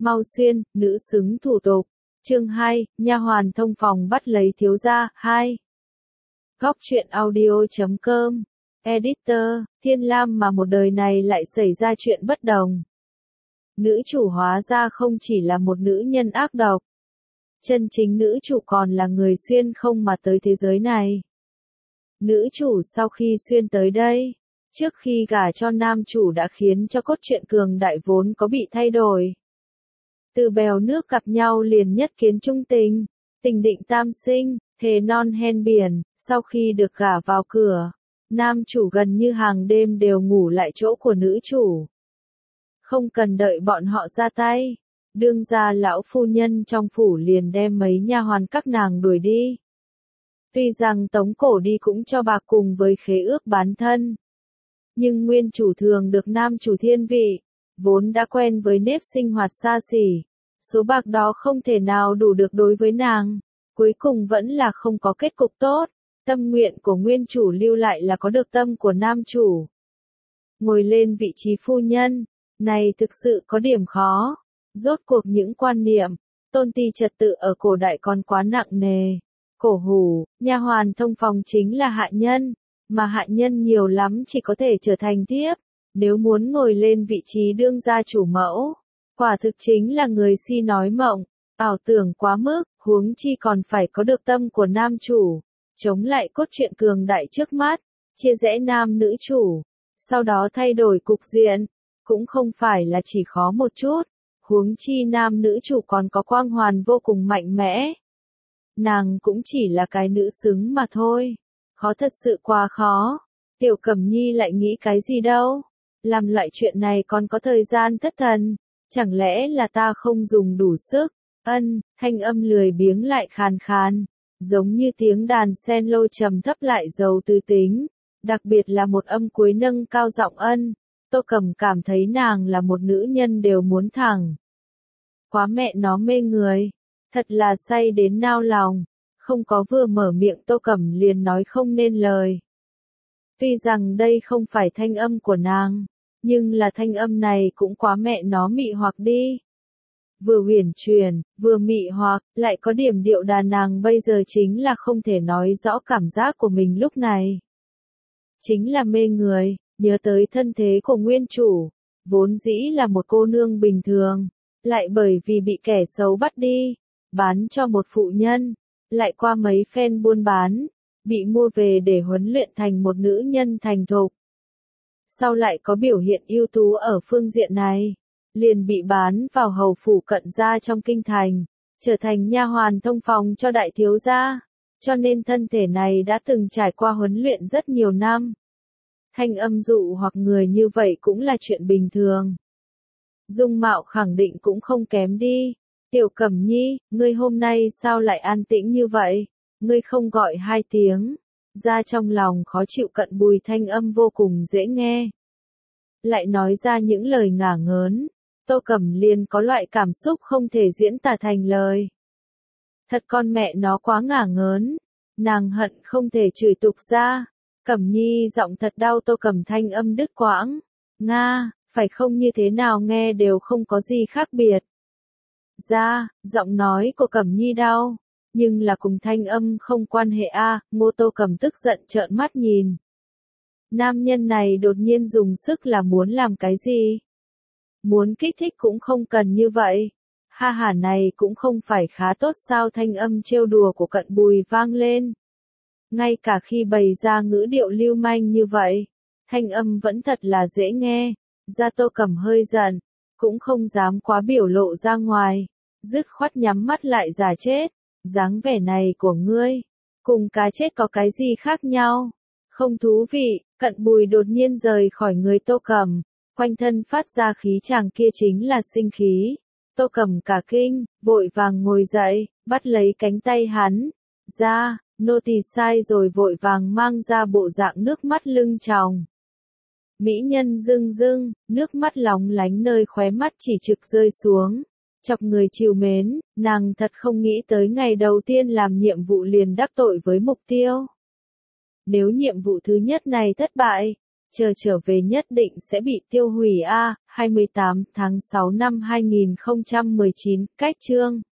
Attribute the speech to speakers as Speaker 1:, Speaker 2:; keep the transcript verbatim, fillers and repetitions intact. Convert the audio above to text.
Speaker 1: Mau xuyên, nữ xứng thủ tục. Chương hai, nha hoàn thông phòng bắt lấy thiếu gia. hai. Góc truyện audio chấm com. Editor, Thiên Lam mà một đời này lại xảy ra chuyện bất đồng. Nữ chủ hóa ra không chỉ là một nữ nhân ác độc. Chân chính nữ chủ còn là người xuyên không mà tới thế giới này. Nữ chủ sau khi xuyên tới đây, trước khi gả cho nam chủ đã khiến cho cốt truyện cường đại vốn có bị thay đổi. Từ bèo nước gặp nhau liền nhất kiến trung tình, tình định tam sinh, thề non hen biển, sau khi được gả vào cửa, nam chủ gần như hàng đêm đều ngủ lại chỗ của nữ chủ. Không cần đợi bọn họ ra tay, đương gia lão phu nhân trong phủ liền đem mấy nha hoàn các nàng đuổi đi. Tuy rằng tống cổ đi cũng cho bạc cùng với khế ước bán thân. Nhưng nguyên chủ thường được nam chủ thiên vị, vốn đã quen với nếp sinh hoạt xa xỉ. Số bạc đó không thể nào đủ được đối với nàng. Cuối cùng vẫn là không có kết cục tốt. Tâm nguyện của nguyên chủ lưu lại là có được tâm của nam chủ. Ngồi lên vị trí phu nhân, này thực sự có điểm khó. Rốt cuộc những quan niệm, tôn ti trật tự ở cổ đại còn quá nặng nề. Cổ hủ, nha hoàn thông phòng chính là hạ nhân, mà hạ nhân nhiều lắm chỉ có thể trở thành thiếp. Nếu muốn ngồi lên vị trí đương gia chủ mẫu, quả thực chính là người si nói mộng, ảo tưởng quá mức, huống chi còn phải có được tâm của nam chủ, chống lại cốt truyện cường đại trước mắt, chia rẽ nam nữ chủ, sau đó thay đổi cục diện, cũng không phải là chỉ khó một chút, huống chi nam nữ chủ còn có quang hoàn vô cùng mạnh mẽ. Nàng cũng chỉ là cái nữ xứng mà thôi, khó thật sự quá khó, Tiểu Cẩm Nhi lại nghĩ cái gì đâu, làm loại chuyện này còn có thời gian thất thần. Chẳng lẽ là ta không dùng đủ sức? Ân, thanh âm lười biếng lại khàn khàn, giống như tiếng đàn sen lô trầm thấp lại giàu tư tính, đặc biệt là một âm cuối nâng cao giọng ân. Tô Cẩm cảm thấy nàng là một nữ nhân đều muốn thẳng. Quá mẹ nó mê người, thật là say đến nao lòng, không có vừa mở miệng Tô Cẩm liền nói không nên lời. Tuy rằng đây không phải thanh âm của nàng, nhưng là thanh âm này cũng quá mẹ nó mị hoặc đi. Vừa huyền truyền, vừa mị hoặc, lại có điểm điệu đà nàng bây giờ chính là không thể nói rõ cảm giác của mình lúc này. Chính là mê người, nhớ tới thân thế của nguyên chủ, vốn dĩ là một cô nương bình thường, lại bởi vì bị kẻ xấu bắt đi, bán cho một phụ nhân, lại qua mấy phen buôn bán, bị mua về để huấn luyện thành một nữ nhân thành thục. Sau lại có biểu hiện ưu tú ở phương diện này, liền bị bán vào hầu phủ cận gia trong kinh thành, trở thành nha hoàn thông phòng cho đại thiếu gia, cho nên thân thể này đã từng trải qua huấn luyện rất nhiều năm. Thanh âm dụ hoặc người như vậy cũng là chuyện bình thường. Dung mạo khẳng định cũng không kém đi. Tiểu Cẩm Nhi, ngươi hôm nay sao lại an tĩnh như vậy? Ngươi không gọi hai tiếng. Ra trong lòng khó chịu Cận Bùi thanh âm vô cùng dễ nghe. Lại nói ra những lời ngả ngớn, Tô Cẩm liền có loại cảm xúc không thể diễn tả thành lời. Thật con mẹ nó quá ngả ngớn, nàng hận không thể chửi tục ra. Cẩm Nhi giọng thật đau. Tô Cẩm thanh âm đứt quãng. Nga, phải không như thế nào nghe đều không có gì khác biệt. Ra, giọng nói của Cẩm Nhi đau. Nhưng là cùng thanh âm không quan hệ a. À, Ngô Tô Cẩm tức giận trợn mắt nhìn. Nam nhân này đột nhiên dùng sức là muốn làm cái gì? Muốn kích thích cũng không cần như vậy. Ha hả này cũng không phải khá tốt sao? Thanh âm trêu đùa của Cận Bùi vang lên. Ngay cả khi bày ra ngữ điệu lưu manh như vậy, thanh âm vẫn thật là dễ nghe. Ra Tô Cẩm hơi giận, cũng không dám quá biểu lộ ra ngoài, dứt khoát nhắm mắt lại giả chết. Dáng vẻ này của ngươi, cùng cá chết có cái gì khác nhau? Không thú vị. Cận Bùi đột nhiên rời khỏi người Tô Cẩm, quanh thân phát ra khí chàng kia chính là sinh khí. Tô Cẩm cả kinh, vội vàng ngồi dậy, bắt lấy cánh tay hắn. Ra, nô tỳ sai rồi, vội vàng mang ra bộ dạng nước mắt lưng tròng. Mỹ nhân rưng rưng, nước mắt lóng lánh nơi khóe mắt chỉ trực rơi xuống. Chọc người trìu mến, nàng thật không nghĩ tới ngày đầu tiên làm nhiệm vụ liền đắc tội với mục tiêu. Nếu nhiệm vụ thứ nhất này thất bại, chờ trở về nhất định sẽ bị tiêu hủy a. hai mươi tám tháng sáu năm hai nghìn không trăm mười chín, cách chương